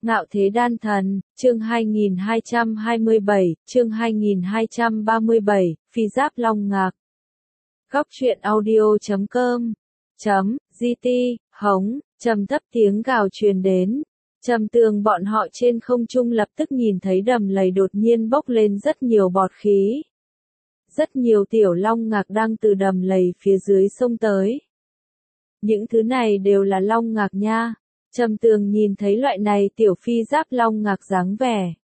Ngạo Thế Đan Thần, chương 2227, chương 2237, Phi Giáp Long Ngạc. Góc truyện audio.com .gt, hống, trầm thấp tiếng gào truyền đến. Trầm Tường bọn họ trên không trung lập tức nhìn thấy đầm lầy đột nhiên bốc lên rất nhiều bọt khí. Rất nhiều tiểu long ngạc đang từ đầm lầy phía dưới sông tới. Những thứ này đều là long ngạc nha. Trầm Tường nhìn thấy loại này tiểu phi giáp long ngạc dáng vẻ.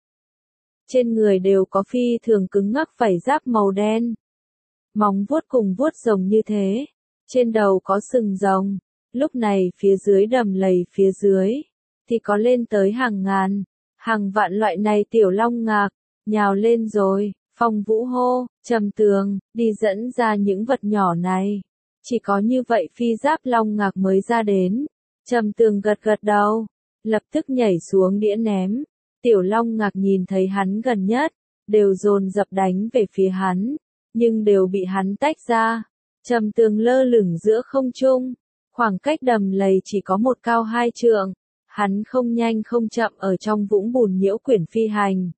Trên người đều có phi thường cứng ngắc vảy giáp màu đen. Móng vuốt cùng vuốt rồng như thế. Trên đầu có sừng rồng. Lúc này phía dưới đầm lầy phía dưới, thì có lên tới hàng ngàn, hàng vạn loại này tiểu long ngạc, nhào lên rồi. Phong Vũ hô, Trầm Tường, đi dẫn ra những vật nhỏ này. Chỉ có như vậy phi giáp long ngạc mới ra đến. Trầm Tường gật gật đầu, lập tức nhảy xuống đĩa ném. Tiểu long ngạc nhìn thấy hắn gần nhất, đều dồn dập đánh về phía hắn, nhưng đều bị hắn tách ra. Trầm Tường lơ lửng giữa không trung, khoảng cách đầm lầy chỉ có một cao 2 trượng. Hắn không nhanh không chậm ở trong vũng bùn nhiễu quyển phi hành.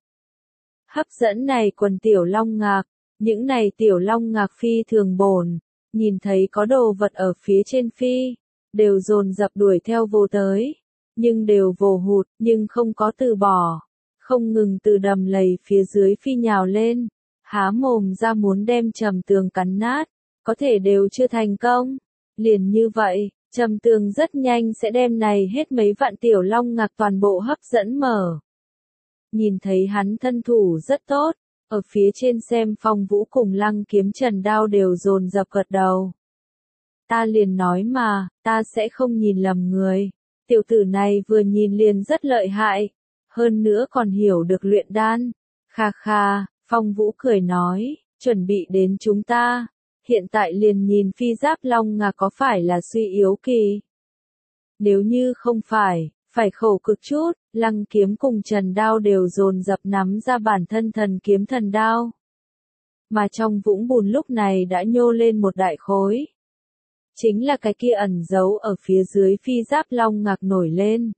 Hấp dẫn này quần tiểu long ngạc, những này tiểu long ngạc phi thường bổn, nhìn thấy có đồ vật ở phía trên phi, đều dồn dập đuổi theo vô tới, nhưng đều vồ hụt, nhưng không có từ bỏ, không ngừng từ đầm lầy phía dưới phi nhào lên, há mồm ra muốn đem Trầm Tường cắn nát, có thể đều chưa thành công. Liền như vậy, Trầm Tường rất nhanh sẽ đem này hết mấy vạn tiểu long ngạc toàn bộ hấp dẫn mở. Nhìn thấy hắn thân thủ rất tốt, ở phía trên xem Phong Vũ cùng Lăng Kiếm Trần Đao đều dồn dập gật đầu. Ta liền nói mà, ta sẽ không nhìn lầm người. Tiểu tử này vừa nhìn liền rất lợi hại, hơn nữa còn hiểu được luyện đan. Kha kha, Phong Vũ cười nói, chuẩn bị đến chúng ta. Hiện tại liền nhìn phi giáp long ngạc có phải là suy yếu kỳ. Nếu như không phải khổ cực chút. Lăng Kiếm cùng Trần Đao đều dồn dập nắm ra bản thân thần kiếm thần đao. Mà trong vũng bùn lúc này đã nhô lên một đại khối. Chính là cái kia ẩn giấu ở phía dưới phi giáp long ngạc nổi lên.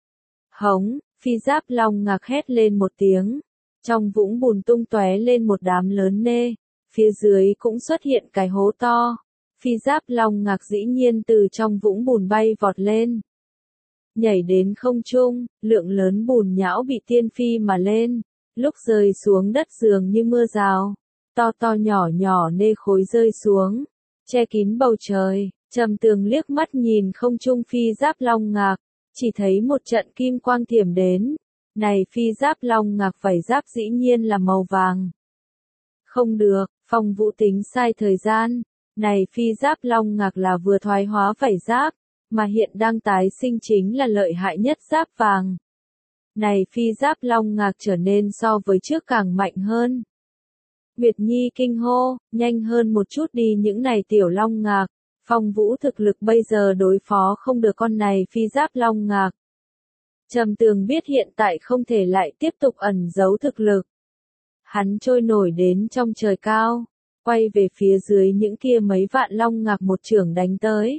Hống, phi giáp long ngạc hét lên một tiếng. Trong vũng bùn tung tóe lên một đám lớn nê. Phía dưới cũng xuất hiện cái hố to. Phi giáp long ngạc dĩ nhiên từ trong vũng bùn bay vọt lên. Nhảy đến không trung, lượng lớn bùn nhão bị tiên phi mà lên, lúc rơi xuống đất dường như mưa rào, to to nhỏ nhỏ nê khối rơi xuống, che kín bầu trời. Trầm Tường liếc mắt nhìn không trung phi giáp long ngạc, chỉ thấy một trận kim quang thiểm đến, này phi giáp long ngạc vảy giáp dĩ nhiên là màu vàng. Không được, Phong Vũ tính sai thời gian, này phi giáp long ngạc là vừa thoái hóa vảy giáp, mà hiện đang tái sinh chính là lợi hại nhất giáp vàng. Này phi giáp long ngạc trở nên so với trước càng mạnh hơn. Nguyệt Nhi kinh hô, nhanh hơn một chút đi những này tiểu long ngạc, Phong Vũ thực lực bây giờ đối phó không được con này phi giáp long ngạc. Trầm Tường biết hiện tại không thể lại tiếp tục ẩn giấu thực lực. Hắn trôi nổi đến trong trời cao, quay về phía dưới những kia mấy vạn long ngạc một chưởng đánh tới.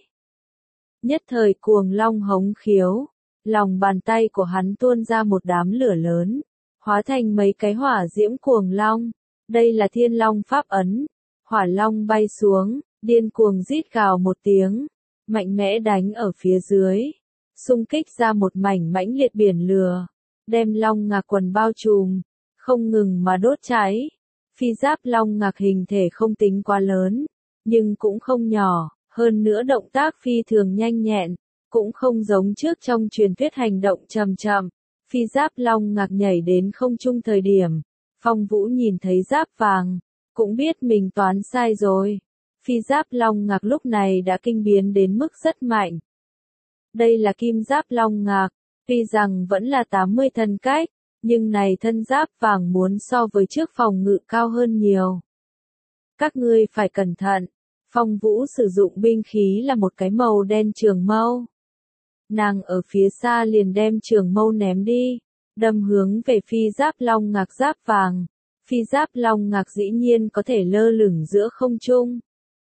Nhất thời cuồng long hống khiếu, lòng bàn tay của hắn tuôn ra một đám lửa lớn, hóa thành mấy cái hỏa diễm cuồng long. Đây là Thiên Long pháp ấn. Hỏa long bay xuống, điên cuồng rít gào một tiếng, mạnh mẽ đánh ở phía dưới, xung kích ra một mảnh mãnh liệt biển lửa, đem long ngạc quần bao trùm, không ngừng mà đốt cháy. Phi giáp long ngạc hình thể không tính quá lớn, nhưng cũng không nhỏ. Hơn nữa động tác phi thường nhanh nhẹn, cũng không giống trước trong truyền thuyết hành động chậm chậm. Phi giáp long ngạc nhảy đến không trung thời điểm, Phong Vũ nhìn thấy giáp vàng, cũng biết mình toán sai rồi. Phi giáp long ngạc lúc này đã kinh biến đến mức rất mạnh. Đây là kim giáp long ngạc, tuy rằng vẫn là 80 thân cách, nhưng này thân giáp vàng muốn so với trước phòng ngự cao hơn nhiều. Các ngươi phải cẩn thận. Phong Vũ sử dụng binh khí là một cái màu đen trường mâu. Nàng ở phía xa liền đem trường mâu ném đi, đâm hướng về phi giáp long ngạc giáp vàng. Phi giáp long ngạc dĩ nhiên có thể lơ lửng giữa không trung.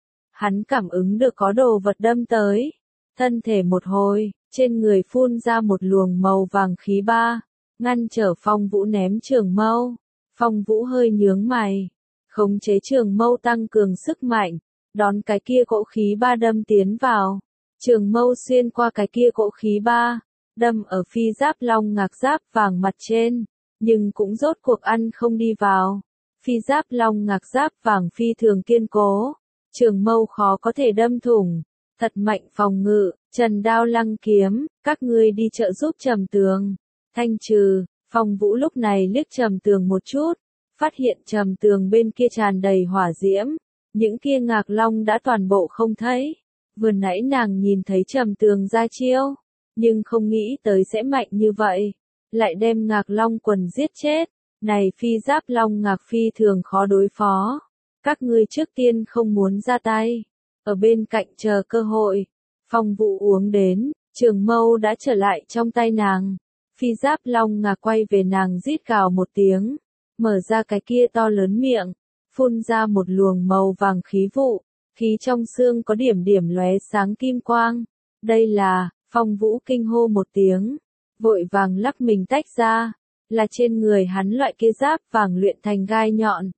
Hắn cảm ứng được có đồ vật đâm tới, thân thể một hồi, trên người phun ra một luồng màu vàng khí ba, ngăn trở Phong Vũ ném trường mâu. Phong Vũ hơi nhướng mày, khống chế trường mâu tăng cường sức mạnh, đón cái kia cỗ khí ba đâm tiến vào. Trường mâu xuyên qua cái kia cỗ khí ba, đâm ở phi giáp long ngạc giáp vàng mặt trên, nhưng cũng rốt cuộc ăn không đi vào. Phi giáp long ngạc giáp vàng phi thường kiên cố, trường mâu khó có thể đâm thủng, thật mạnh phòng ngự. Trần Đao Lăng Kiếm, các ngươi đi trợ giúp Trầm Tường thanh trừ. Phong Vũ lúc này liếc Trầm Tường một chút, phát hiện Trầm Tường bên kia tràn đầy hỏa diễm, những kia ngạc long đã toàn bộ không thấy. Vừa nãy nàng nhìn thấy Trầm Tường ra chiêu, nhưng không nghĩ tới sẽ mạnh như vậy, lại đem ngạc long quần giết chết. Này phi giáp long ngạc phi thường khó đối phó, các ngươi trước tiên không muốn ra tay, ở bên cạnh chờ cơ hội. Phong Vũ uống đến, trường mâu đã trở lại trong tay nàng. Phi giáp long ngạc quay về nàng rít gào một tiếng, mở ra cái kia to lớn miệng, phun ra một luồng màu vàng khí vụ, khí trong xương có điểm điểm lóe sáng kim quang. Đây là, Phong Vũ kinh hô một tiếng, vội vàng lắc mình tách ra, là trên người hắn loại kia giáp vàng luyện thành gai nhọn.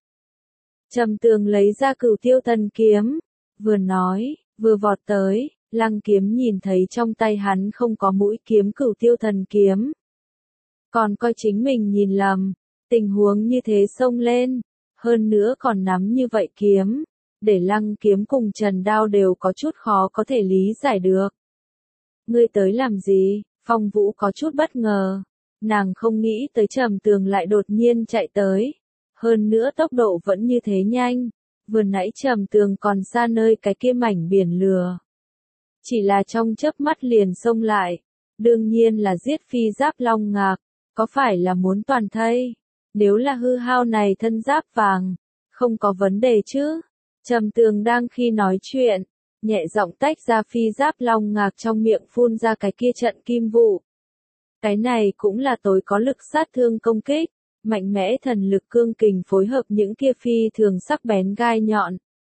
Trầm Tường lấy ra Cửu Tiêu Thần Kiếm, vừa nói, vừa vọt tới. Lăng Kiếm nhìn thấy trong tay hắn không có mũi kiếm Cửu Tiêu Thần Kiếm, còn coi chính mình nhìn lầm, tình huống như thế xông lên, hơn nữa còn nắm như vậy kiếm, để Lăng Kiếm cùng Trần Đao đều có chút khó có thể lý giải được. Ngươi tới làm gì? Phong Vũ có chút bất ngờ, nàng không nghĩ tới Trầm Tường lại đột nhiên chạy tới, hơn nữa tốc độ vẫn như thế nhanh, vừa nãy Trầm Tường còn xa nơi cái kia mảnh biển lửa. Chỉ là trong chớp mắt liền xông lại, đương nhiên là giết phi giáp long ngạc, có phải là muốn toàn thây? Nếu là hư hao này thân giáp vàng, không có vấn đề chứ? Trầm Tường đang khi nói chuyện, nhẹ giọng tách ra phi giáp long ngạc trong miệng phun ra cái kia trận kim vụ. Cái này cũng là tối có lực sát thương công kích, mạnh mẽ thần lực cương kình phối hợp những kia phi thường sắc bén gai nhọn.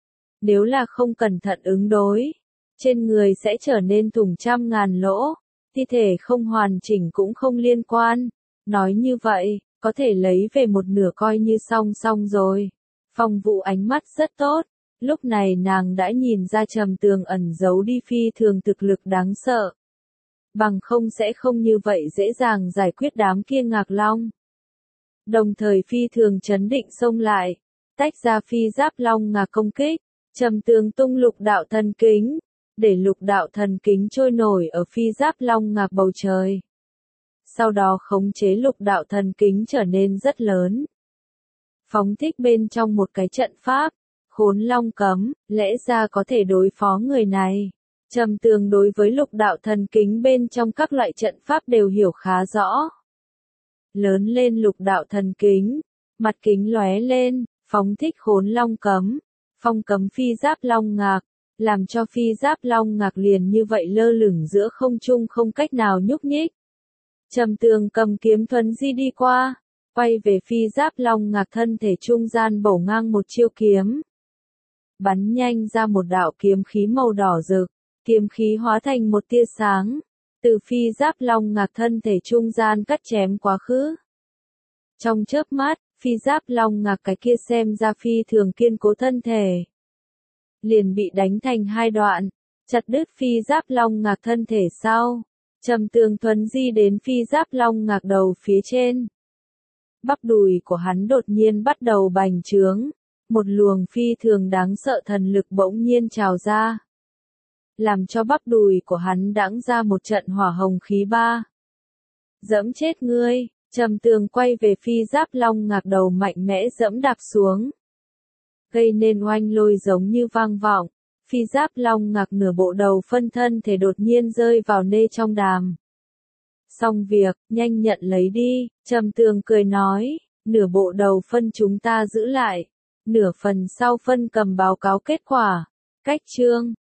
Nếu là không cẩn thận ứng đối, trên người sẽ trở nên thủng trăm ngàn lỗ, thi thể không hoàn chỉnh cũng không liên quan. Nói như vậy, có thể lấy về một nửa coi như xong rồi. Phong Vũ ánh mắt rất tốt, lúc này nàng đã nhìn ra Trầm Tường ẩn giấu đi phi thường thực lực đáng sợ. Bằng không sẽ không như vậy dễ dàng giải quyết đám kia ngạc long. Đồng thời phi thường chấn định xông lại, tách ra phi giáp long ngạc công kích. Trầm Tường tung lục đạo thần kính, để lục đạo thần kính trôi nổi ở phi giáp long ngạc bầu trời. Sau đó khống chế lục đạo thần kính trở nên rất lớn. Phóng thích bên trong một cái trận pháp, Khốn Long Cấm, lẽ ra có thể đối phó người này. Trầm Tường đối với lục đạo thần kính bên trong các loại trận pháp đều hiểu khá rõ. Lớn lên lục đạo thần kính, mặt kính lóe lên, phóng thích Khốn Long Cấm, phong cấm phi giáp long ngạc, làm cho phi giáp long ngạc liền như vậy lơ lửng giữa không trung không cách nào nhúc nhích. Trầm Tường cầm kiếm thuấn di đi qua, quay về phi giáp long ngạc thân thể trung gian bổ ngang một chiêu kiếm. Bắn nhanh ra một đạo kiếm khí màu đỏ rực, kiếm khí hóa thành một tia sáng, từ phi giáp long ngạc thân thể trung gian cắt chém quá khứ. Trong chớp mắt, phi giáp long ngạc cái kia xem ra phi thường kiên cố thân thể, liền bị đánh thành hai đoạn, chặt đứt phi giáp long ngạc thân thể sau. Trầm Tường thuấn di đến phi giáp long ngạc đầu phía trên. Bắp đùi của hắn đột nhiên bắt đầu bành trướng, một luồng phi thường đáng sợ thần lực bỗng nhiên trào ra, làm cho bắp đùi của hắn đãng ra một trận hỏa hồng khí ba. Dẫm chết ngươi! Trầm Tường quay về phi giáp long ngạc đầu mạnh mẽ dẫm đạp xuống, gây nên oanh lôi giống như vang vọng. Phi giáp long ngạc nửa bộ đầu phân thân thể đột nhiên rơi vào nê trong đàm. Xong việc, nhanh nhận lấy đi, Trầm Tường cười nói, nửa bộ đầu phân chúng ta giữ lại, nửa phần sau phân cầm báo cáo kết quả. Cách chương